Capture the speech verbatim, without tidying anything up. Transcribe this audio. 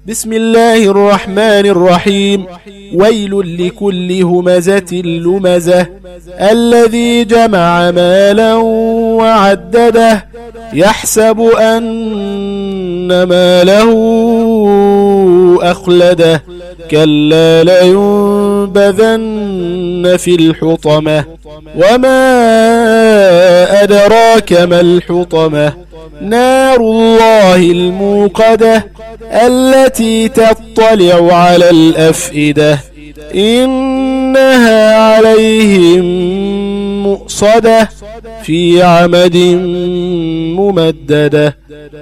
بسم الله الرحمن الرحيم. ويل لكل همزة لمزة الذي جمع مالا وعدده يحسب أن ماله أخلده كلا لينبذن في الحطمة وما أدراك ما الحطمة نار الله الموقدة التي تطلع على الأفئدة إنها عليهم مؤصدة في عمد ممددة.